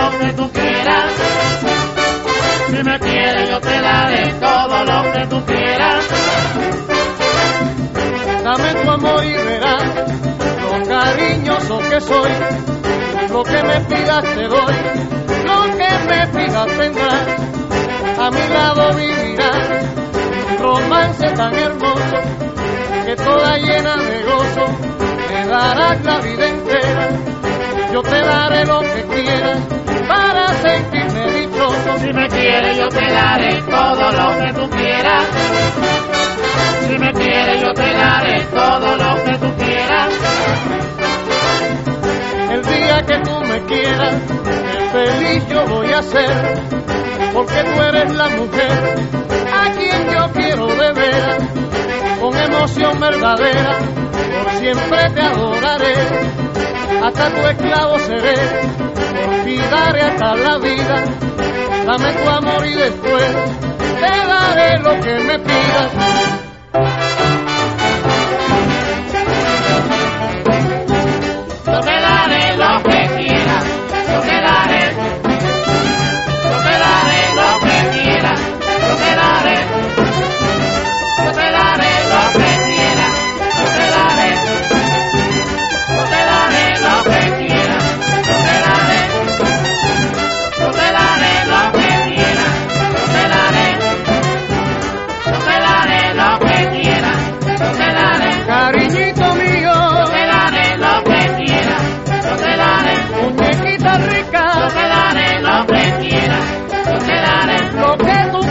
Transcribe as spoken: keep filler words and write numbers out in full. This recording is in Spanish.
lo que tú quieras. Si me quieres yo te daré todo lo que tú quieras. Dame tu amor y verás lo cariñoso que soy. Lo que me pidas te doy, lo que me pidas tendrás. A mi lado vivirás un romance tan hermoso que toda llena de gozo me darás la vida entera. Yo te daré lo que quieras para sentirme dichoso. Si me quieres yo te daré todo lo que tú quieras. Si me quieres yo te daré todo lo que tú quieras. El día que tú me quieras, qué feliz yo voy a ser, porque tú eres la mujer a quien yo quiero de veras. Con emoción verdadera, por siempre te adoraré, hasta tu esclavo seré, por ti daré hasta la vida. Dame tu amor y después te daré lo que me pidas. Yo te daré lo que quieras, yo te daré, yo te daré lo que quieras, yo te daré, yo te daré lo que quieras, yo te daré, yo te daré lo que quieras, yo te daré, yo te daré lo que quieras, yo te daré, yo te daré lo que quieras, yo te daré, Cariñito mío, yo te daré lo que quieras, yo te daré, muñequita rica, yo te daré lo que quieras, yo te daré lo que tú